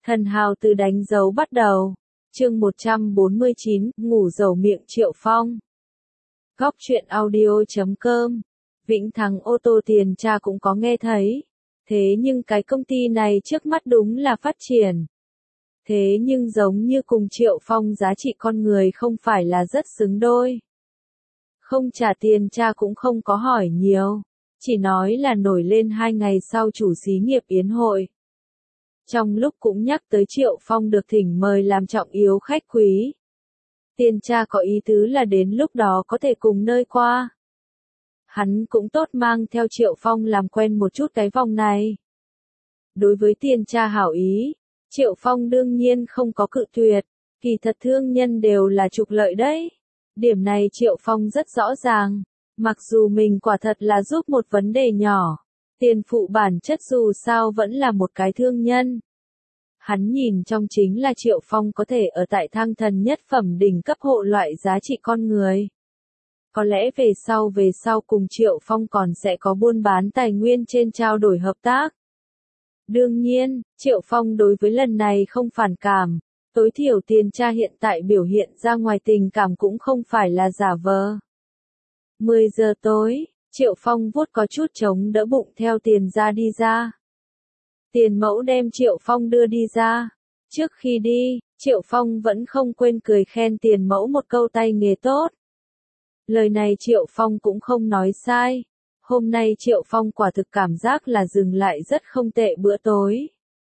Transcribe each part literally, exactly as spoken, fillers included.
Thần hào từ đánh dấu bắt đầu. Chương một trăm bốn mươi chín, ngủ dầu miệng Triệu Phong. Góc truyện audio chấm com. Vĩnh Thắng ô tô tiền cha cũng có nghe thấy. Thế nhưng cái công ty này trước mắt đúng là phát triển. Thế nhưng giống như cùng Triệu Phong giá trị con người không phải là rất xứng đôi. Không trả tiền cha cũng không có hỏi nhiều. Chỉ nói là nổi lên hai ngày sau chủ xí nghiệp yến hội. Trong lúc cũng nhắc tới Triệu Phong được thỉnh mời làm trọng yếu khách quý. Tiền cha có ý tứ là đến lúc đó có thể cùng nơi qua. Hắn cũng tốt mang theo Triệu Phong làm quen một chút cái vòng này. Đối với tiền cha hảo ý, Triệu Phong đương nhiên không có cự tuyệt, kỳ thật thương nhân đều là trục lợi đấy. Điểm này Triệu Phong rất rõ ràng, mặc dù mình quả thật là giúp một vấn đề nhỏ. Tiền phụ bản chất dù sao vẫn là một cái thương nhân. Hắn nhìn trong chính là Triệu Phong có thể ở tại thang thần nhất phẩm đỉnh cấp hộ loại giá trị con người. Có lẽ về sau về sau cùng Triệu Phong còn sẽ có buôn bán tài nguyên trên trao đổi hợp tác. Đương nhiên, Triệu Phong đối với lần này không phản cảm, tối thiểu tiền cha hiện tại biểu hiện ra ngoài tình cảm cũng không phải là giả vờ. mười giờ tối. Triệu Phong vuốt có chút chống đỡ bụng theo tiền ra đi ra. Tiền mẫu đem Triệu Phong đưa đi ra. Trước khi đi, Triệu Phong vẫn không quên cười khen tiền mẫu một câu tay nghề tốt. Lời này Triệu Phong cũng không nói sai. Hôm nay Triệu Phong quả thực cảm giác là dừng lại rất không tệ bữa tối.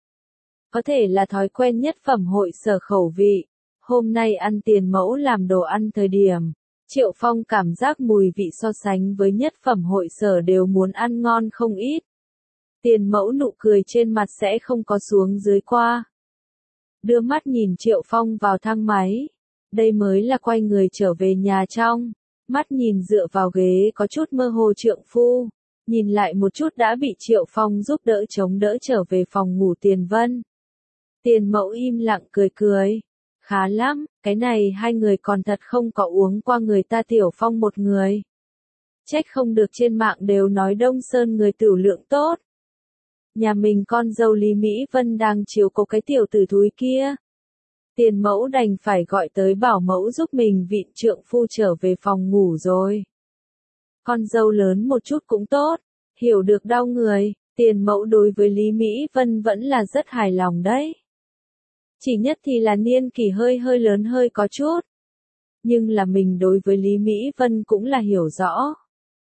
Có thể là thói quen nhất phẩm hội sở khẩu vị. Hôm nay ăn tiền mẫu làm đồ ăn thời điểm. Triệu Phong cảm giác mùi vị so sánh với nhất phẩm hội sở đều muốn ăn ngon không ít. Tiền mẫu nụ cười trên mặt sẽ không có xuống dưới qua. Đưa mắt nhìn Triệu Phong vào thang máy. Đây mới là quay người trở về nhà trong. Mắt nhìn dựa vào ghế có chút mơ hồ trượng phu. Nhìn lại một chút đã bị Triệu Phong giúp đỡ chống đỡ trở về phòng ngủ Tiền Vân. Tiền mẫu im lặng cười cười. Khá lắm, cái này hai người còn thật không có uống qua người ta Tiểu Phong một người. Trách không được trên mạng đều nói Đông Sơn người tửu lượng tốt. Nhà mình con dâu Lý Mỹ Vân đang chiếu cố cái tiểu tử thúi kia. Tiền mẫu đành phải gọi tới bảo mẫu giúp mình vịn trượng phu trở về phòng ngủ rồi. Con dâu lớn một chút cũng tốt, hiểu được đau người, tiền mẫu đối với Lý Mỹ Vân vẫn là rất hài lòng đấy. Chỉ nhất thì là niên kỷ hơi hơi lớn hơi có chút. Nhưng là mình đối với Lý Mỹ Vân cũng là hiểu rõ.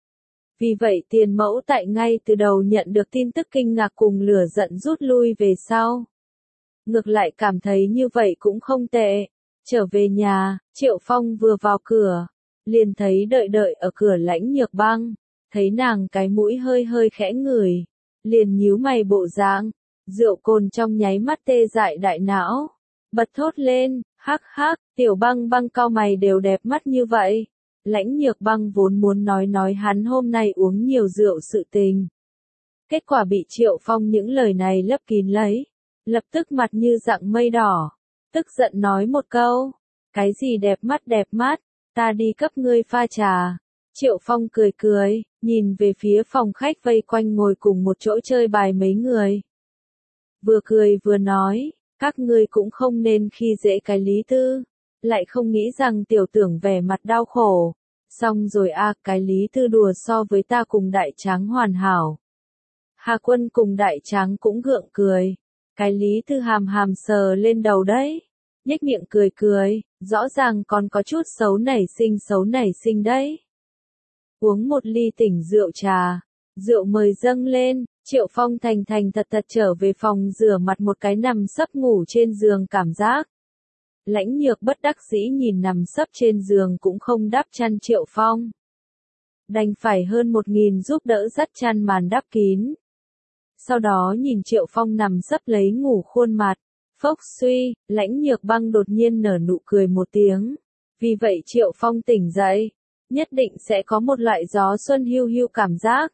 Vì vậy tiền mẫu tại ngay từ đầu nhận được tin tức kinh ngạc cùng lửa giận rút lui về sau. Ngược lại cảm thấy như vậy cũng không tệ. Trở về nhà, Triệu Phong vừa vào cửa. Liền thấy đợi đợi ở cửa Lãnh Nhược Băng. Thấy nàng cái mũi hơi hơi khẽ ngửi. Liền nhíu mày bộ dáng. Rượu cồn trong nháy mắt tê dại đại não. Bật thốt lên, hắc hắc, Tiểu Băng Băng cau mày đều đẹp mắt như vậy. Lãnh Nhược Băng vốn muốn nói nói hắn hôm nay uống nhiều rượu sự tình. Kết quả bị Triệu Phong những lời này lấp kín lấy. Lập tức mặt như dạng mây đỏ. Tức giận nói một câu. Cái gì đẹp mắt đẹp mắt, ta đi cấp ngươi pha trà. Triệu Phong cười cười, nhìn về phía phòng khách vây quanh ngồi cùng một chỗ chơi bài mấy người. Vừa cười vừa nói, các ngươi cũng không nên khi dễ cái Lý Tư. Lại không nghĩ rằng tiểu tưởng vẻ mặt đau khổ. Xong rồi a à, cái Lý Tư đùa so với ta cùng Đại Tráng hoàn hảo. Hà Quân cùng Đại Tráng cũng gượng cười. Cái Lý Tư hàm hàm sờ lên đầu đấy. Nhếch miệng cười cười, rõ ràng còn có chút xấu nảy sinh xấu nảy sinh đấy. Uống một ly tỉnh rượu trà. Rượu mời dâng lên. Triệu Phong thành thành thật thật trở về phòng rửa mặt một cái nằm sấp ngủ trên giường cảm giác. Lãnh Nhược bất đắc dĩ nhìn nằm sấp trên giường cũng không đắp chăn Triệu Phong. Đành phải hơn một nghìn giúp đỡ dắt chăn màn đắp kín. Sau đó nhìn Triệu Phong nằm sấp lấy ngủ khuôn mặt. Phốc suy, Lãnh Nhược Băng đột nhiên nở nụ cười một tiếng. Vì vậy Triệu Phong tỉnh dậy. Nhất định sẽ có một loại gió xuân hiu hiu cảm giác.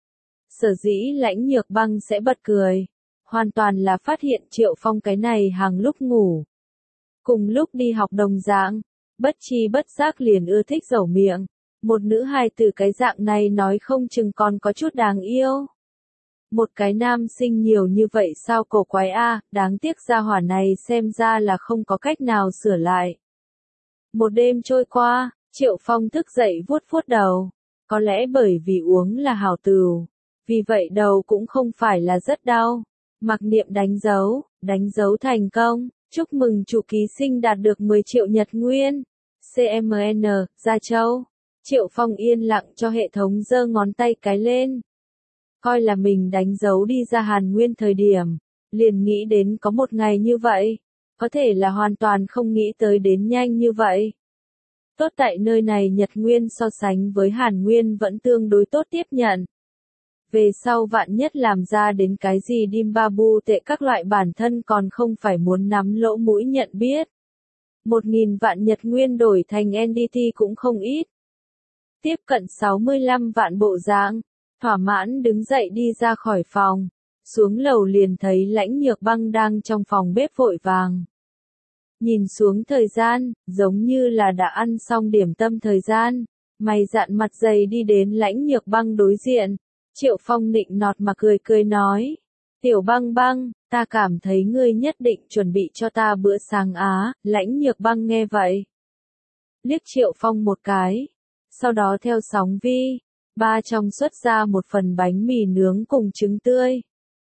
Sở dĩ Lãnh Nhược Băng sẽ bật cười. Hoàn toàn là phát hiện Triệu Phong cái này hàng lúc ngủ. Cùng lúc đi học đồng dạng. Bất chi bất giác liền ưa thích dẩu miệng. Một nữ hài từ cái dạng này nói không chừng còn có chút đáng yêu. Một cái nam sinh nhiều như vậy sao cổ quái a, đáng tiếc gia hỏa này xem ra là không có cách nào sửa lại. Một đêm trôi qua, Triệu Phong thức dậy vuốt vuốt đầu. Có lẽ bởi vì uống là hảo tửu. Vì vậy đầu cũng không phải là rất đau. Mặc niệm đánh dấu, đánh dấu thành công. Chúc mừng chủ ký sinh đạt được mười triệu Nhật Nguyên. xê em en, Gia Châu. Triệu Phong yên lặng cho hệ thống giơ ngón tay cái lên. Coi là mình đánh dấu đi ra Hàn Nguyên thời điểm. Liền nghĩ đến có một ngày như vậy. Có thể là hoàn toàn không nghĩ tới đến nhanh như vậy. Tốt tại nơi này Nhật Nguyên so sánh với Hàn Nguyên vẫn tương đối tốt tiếp nhận. Về sau vạn nhất làm ra đến cái gì đim ba bu tệ các loại bản thân còn không phải muốn nắm lỗ mũi nhận biết. Một nghìn vạn Nhật Nguyên đổi thành en đê tê cũng không ít. Tiếp cận sáu mươi lăm vạn bộ dáng, thỏa mãn đứng dậy đi ra khỏi phòng. Xuống lầu liền thấy Lãnh Nhược Băng đang trong phòng bếp vội vàng. Nhìn xuống thời gian, giống như là đã ăn xong điểm tâm thời gian. Mày dạn mặt dày đi đến Lãnh Nhược Băng đối diện. Triệu Phong nịnh nọt mà cười cười nói. Tiểu Băng Băng, ta cảm thấy ngươi nhất định chuẩn bị cho ta bữa sáng á. Lãnh Nhược Băng nghe vậy. Liếc Triệu Phong một cái. Sau đó theo sóng vi. Ba trong xuất ra một phần bánh mì nướng cùng trứng tươi.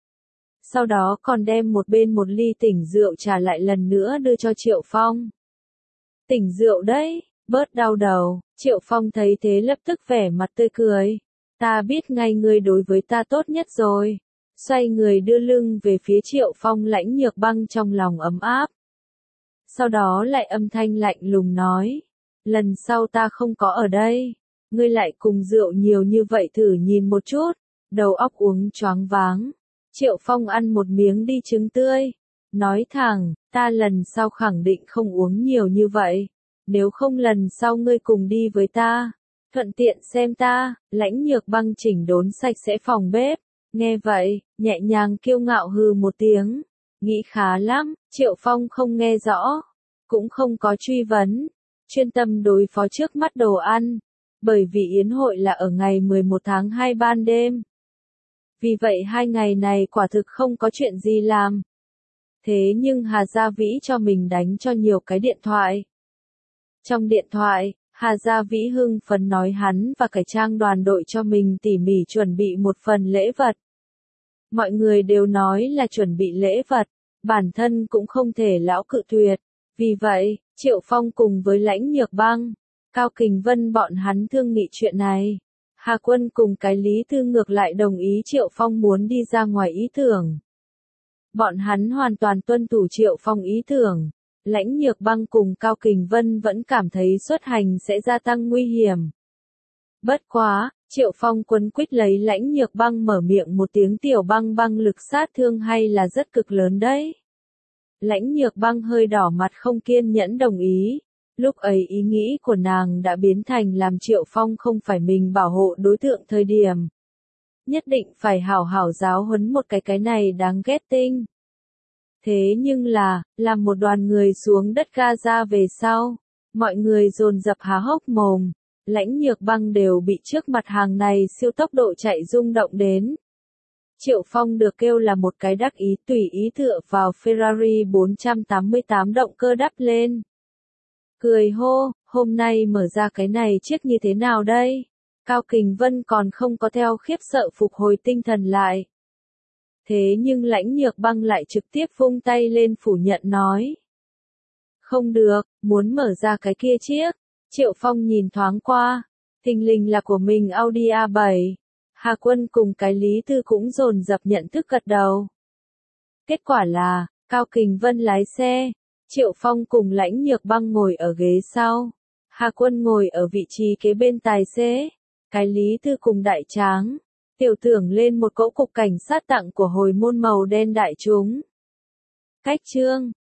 Sau đó còn đem một bên một ly tỉnh rượu trà lại lần nữa đưa cho Triệu Phong. Tỉnh rượu đấy, bớt đau đầu. Triệu Phong thấy thế lập tức vẻ mặt tươi cười. Ta biết ngay ngươi đối với ta tốt nhất rồi. Xoay người đưa lưng về phía Triệu Phong. Lãnh Nhược Băng trong lòng ấm áp. Sau đó lại âm thanh lạnh lùng nói. Lần sau ta không có ở đây. Ngươi lại cùng rượu nhiều như vậy thử nhìn một chút. Đầu óc uống choáng váng. Triệu Phong ăn một miếng đi trứng tươi. Nói thẳng, ta lần sau khẳng định không uống nhiều như vậy. Nếu không lần sau ngươi cùng đi với ta. Thuận tiện xem ta. Lãnh Nhược Băng chỉnh đốn sạch sẽ phòng bếp. Nghe vậy, nhẹ nhàng kiêu ngạo hừ một tiếng. Nghĩ khá lắm, Triệu Phong không nghe rõ. Cũng không có truy vấn. Chuyên tâm đối phó trước mắt đồ ăn. Bởi vì yến hội là ở ngày mười một tháng hai ban đêm. Vì vậy hai ngày này quả thực không có chuyện gì làm. Thế nhưng Hà Gia Vĩ cho mình đánh cho nhiều cái điện thoại. Trong điện thoại, Hà Gia Vĩ hưng phấn nói hắn và cải trang đoàn đội cho mình tỉ mỉ chuẩn bị một phần lễ vật. Mọi người đều nói là chuẩn bị lễ vật, bản thân cũng không thể lão cự tuyệt. Vì vậy, Triệu Phong cùng với Lãnh Nhược Băng, Cao Kình Vân bọn hắn thương nghị chuyện này. Hà Quân cùng cái Lý Thư ngược lại đồng ý Triệu Phong muốn đi ra ngoài ý tưởng. Bọn hắn hoàn toàn tuân thủ Triệu Phong ý tưởng. Lãnh Nhược Băng cùng Cao Kình Vân vẫn cảm thấy xuất hành sẽ gia tăng nguy hiểm. Bất quá, Triệu Phong quấn quýt lấy Lãnh Nhược Băng mở miệng một tiếng Tiểu Băng Băng lực sát thương hay là rất cực lớn đấy. Lãnh Nhược Băng hơi đỏ mặt không kiên nhẫn đồng ý. Lúc ấy ý nghĩ của nàng đã biến thành làm Triệu Phong không phải mình bảo hộ đối tượng thời điểm. Nhất định phải hảo hảo giáo huấn một cái cái này đáng ghét tinh. Thế nhưng là, làm một đoàn người xuống đất Gaza về sau, mọi người dồn dập há hốc mồm. Lãnh Nhược Băng đều bị trước mặt hàng này siêu tốc độ chạy rung động đến. Triệu Phong được kêu là một cái đắc ý tùy ý tựa vào Ferrari bốn trăm tám mươi tám động cơ đắp lên. Cười hô, hôm nay mở ra cái này chiếc như thế nào đây? Cao Kình Vân còn không có theo khiếp sợ phục hồi tinh thần lại. Thế nhưng Lãnh Nhược Băng lại trực tiếp vung tay lên phủ nhận nói. Không được, muốn mở ra cái kia chiếc. Triệu Phong nhìn thoáng qua. Thình lình là của mình Audi a bảy. Hà Quân cùng cái Lý Thư cũng dồn dập nhận thức gật đầu. Kết quả là, Cao Kình Vân lái xe. Triệu Phong cùng Lãnh Nhược Băng ngồi ở ghế sau. Hà Quân ngồi ở vị trí kế bên tài xế. Cái Lý Thư cùng Đại Tráng. Tiểu Tưởng lên một cỗ cục cảnh sát tặng của hồi môn màu đen đại chúng. Cách chương